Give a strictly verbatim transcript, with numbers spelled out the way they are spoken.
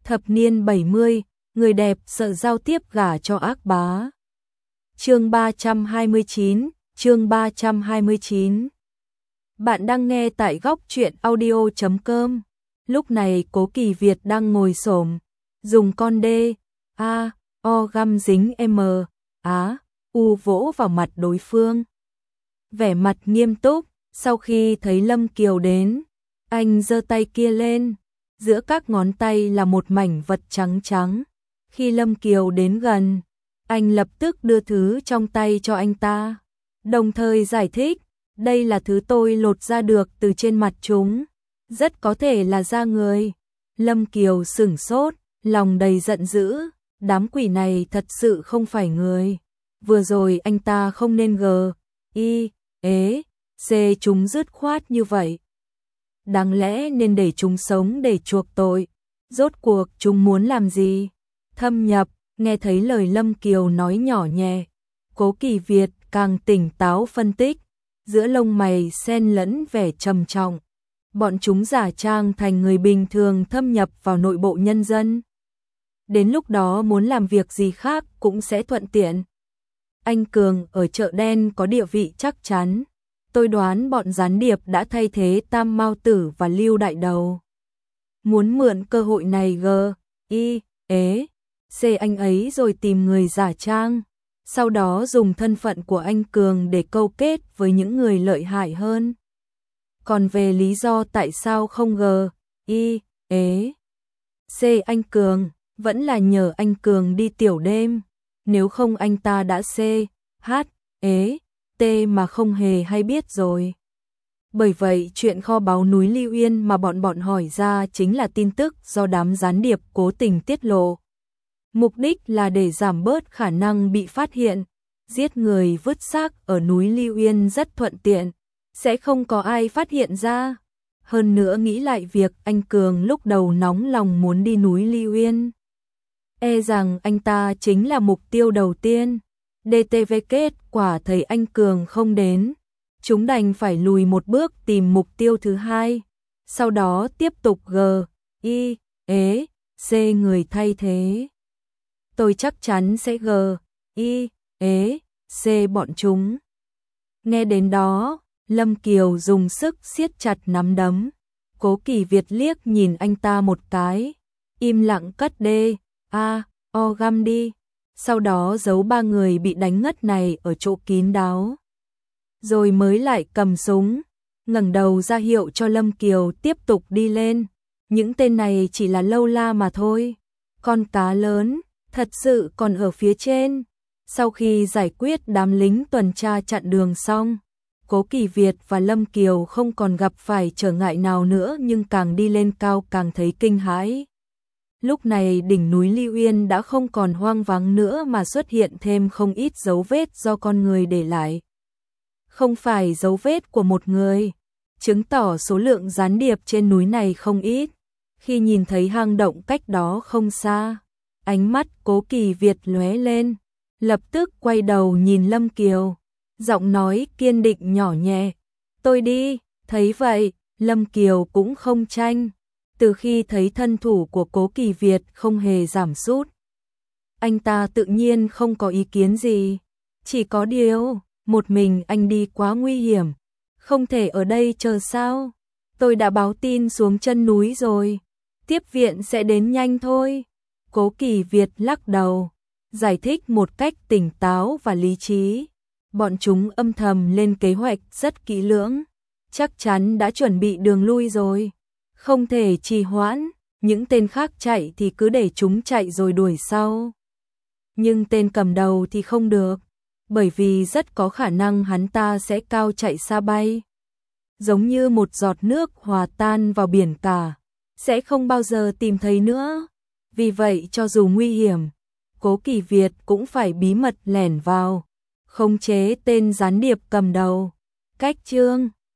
Thập niên bảy mươi, người đẹp sợ giao tiếp gả cho ác bá. Chương ba trăm hai mươi chín, chương ba trăm hai mươi chín. Bạn đang nghe tại góc truyện audio chấm com. Lúc này Cố Kỳ Việt đang ngồi xổm, dùng con D, A, O găm dính M, Á, U vỗ vào mặt đối phương. Vẻ mặt nghiêm túc, sau khi thấy Lâm Kiều đến, anh giơ tay kia lên, giữa các ngón tay là một mảnh vật trắng trắng. Khi Lâm Kiều đến gần, anh lập tức đưa thứ trong tay cho anh ta, đồng thời giải thích, đây là thứ tôi lột ra được từ trên mặt chúng, rất có thể là da người. Lâm Kiều sửng sốt, lòng đầy giận dữ, đám quỷ này thật sự không phải người. Vừa rồi anh ta không nên gờ, y, ế, xê chúng dứt khoát như vậy. Đáng lẽ nên để chúng sống để chuộc tội. Rốt cuộc chúng muốn làm gì? Thâm nhập, nghe thấy lời Lâm Kiều nói nhỏ nhẹ, Cố Kỳ Việt càng tỉnh táo phân tích, giữa lông mày xen lẫn vẻ trầm trọng. Bọn chúng giả trang thành người bình thường thâm nhập vào nội bộ nhân dân. Đến lúc đó muốn làm việc gì khác cũng sẽ thuận tiện. Anh Cường ở chợ đen có địa vị chắc chắn. Tôi đoán bọn gián điệp đã thay thế Tam Mao Tử và Lưu Đại Đầu. Muốn mượn cơ hội này g, y, ế, c anh ấy rồi tìm người giả trang. Sau đó dùng thân phận của anh Cường để câu kết với những người lợi hại hơn. Còn về lý do tại sao không g, y, ế, c anh Cường, vẫn là nhờ anh Cường đi tiểu đêm. Nếu không anh ta đã c, h, ế, t mà không hề hay biết rồi. Bởi vậy chuyện kho báu núi Lưu Yên mà bọn bọn hỏi ra chính là tin tức do đám gián điệp cố tình tiết lộ. Mục đích là để giảm bớt khả năng bị phát hiện. Giết người vứt xác ở núi Lưu Yên rất thuận tiện, sẽ không có ai phát hiện ra. Hơn nữa nghĩ lại việc anh Cường lúc đầu nóng lòng muốn đi núi Lưu Yên, e rằng anh ta chính là mục tiêu đầu tiên. đê tê vê kết quả thấy anh Cường không đến, chúng đành phải lùi một bước tìm mục tiêu thứ hai, sau đó tiếp tục g, y, ế, c người thay thế. Tôi chắc chắn sẽ g, y, ế, c bọn chúng. Nghe đến đó, Lâm Kiều dùng sức siết chặt nắm đấm. Cố Kỳ Việt liếc nhìn anh ta một cái, im lặng cất D, A, O găm đi. Sau đó giấu ba người bị đánh ngất này ở chỗ kín đáo. Rồi mới lại cầm súng, ngẩng đầu ra hiệu cho Lâm Kiều tiếp tục đi lên. Những tên này chỉ là lâu la mà thôi. Con cá lớn, thật sự còn ở phía trên. Sau khi giải quyết đám lính tuần tra chặn đường xong, Cố Kỳ Việt và Lâm Kiều không còn gặp phải trở ngại nào nữa, nhưng càng đi lên cao càng thấy kinh hãi. Lúc này đỉnh núi Lưu Yên đã không còn hoang vắng nữa mà xuất hiện thêm không ít dấu vết do con người để lại. Không phải dấu vết của một người, chứng tỏ số lượng gián điệp trên núi này không ít. Khi nhìn thấy hang động cách đó không xa, ánh mắt Cố Kỳ Việt lóe lên, lập tức quay đầu nhìn Lâm Kiều, giọng nói kiên định nhỏ nhẹ, tôi đi. Thấy vậy, Lâm Kiều cũng không tranh. Từ khi thấy thân thủ của Cố Kỳ Việt không hề giảm sút, anh ta tự nhiên không có ý kiến gì. Chỉ có điều, một mình anh đi quá nguy hiểm, không thể ở đây chờ sao? Tôi đã báo tin xuống chân núi rồi, tiếp viện sẽ đến nhanh thôi. Cố Kỳ Việt lắc đầu, giải thích một cách tỉnh táo và lý trí. Bọn chúng âm thầm lên kế hoạch rất kỹ lưỡng, chắc chắn đã chuẩn bị đường lui rồi. Không thể trì hoãn, những tên khác chạy thì cứ để chúng chạy rồi đuổi sau. Nhưng tên cầm đầu thì không được, bởi vì rất có khả năng hắn ta sẽ cao chạy xa bay. Giống như một giọt nước hòa tan vào biển cả, sẽ không bao giờ tìm thấy nữa. Vì vậy cho dù nguy hiểm, Cố Kỳ Việt cũng phải bí mật lẻn vào, khống chế tên gián điệp cầm đầu. Cách chương